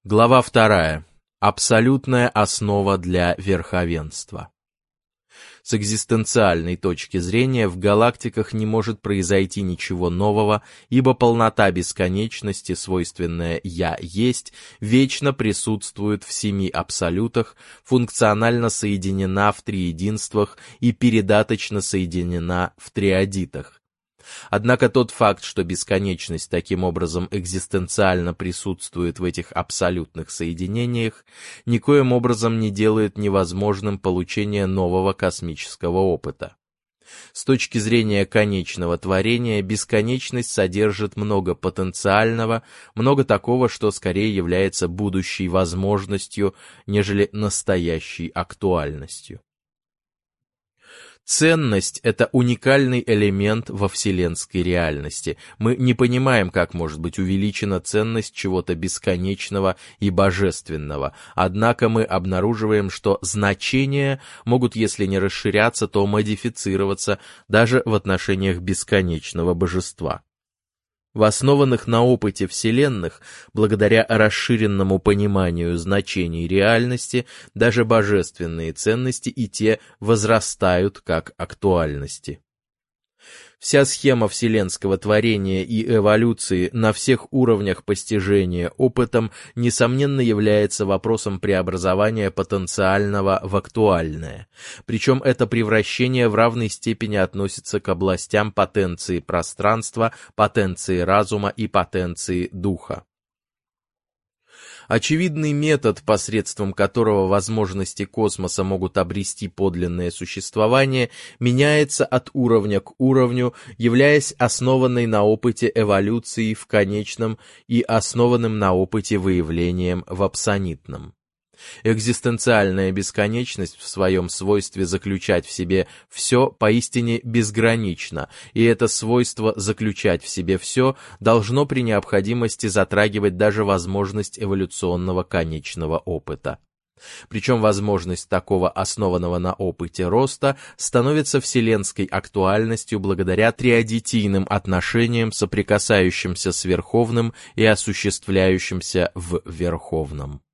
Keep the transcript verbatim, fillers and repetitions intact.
Глава вторая. Абсолютная основа для верховенства. С экзистенциальной точки зрения в галактиках не может произойти ничего нового, ибо полнота бесконечности, свойственная «я есть», вечно присутствует в семи абсолютах, функционально соединена в триединствах и передаточно соединена в триадитах. Однако тот факт, что бесконечность таким образом экзистенциально присутствует в этих абсолютных соединениях, никоим образом не делает невозможным получение нового космического опыта. С точки зрения конечного творения, бесконечность содержит много потенциального, много такого, что скорее является будущей возможностью, нежели настоящей актуальностью. Ценность — это уникальный элемент во вселенской реальности. Мы не понимаем, как может быть увеличена ценность чего-то бесконечного и божественного. Однако мы обнаруживаем, что значения могут, если не расширяться, то модифицироваться даже в отношениях бесконечного божества. В основанных на опыте вселенных, благодаря расширенному пониманию значений реальности, даже божественные ценности и те возрастают как актуальности. Вся схема вселенского творения и эволюции на всех уровнях постижения опытом, несомненно, является вопросом преобразования потенциального в актуальное. Причем это превращение в равной степени относится к областям потенции пространства, потенции разума и потенции духа. Очевидный метод, посредством которого возможности космоса могут обрести подлинное существование, меняется от уровня к уровню, являясь основанной на опыте эволюции в конечном и основанным на опыте выявлением в абсонитном. Экзистенциальная бесконечность в своем свойстве заключать в себе все поистине безгранична, и это свойство заключать в себе все должно при необходимости затрагивать даже возможность эволюционного конечного опыта. Причем возможность такого основанного на опыте роста становится вселенской актуальностью благодаря триадитийным отношениям, соприкасающимся с верховным и осуществляющимся в верховном.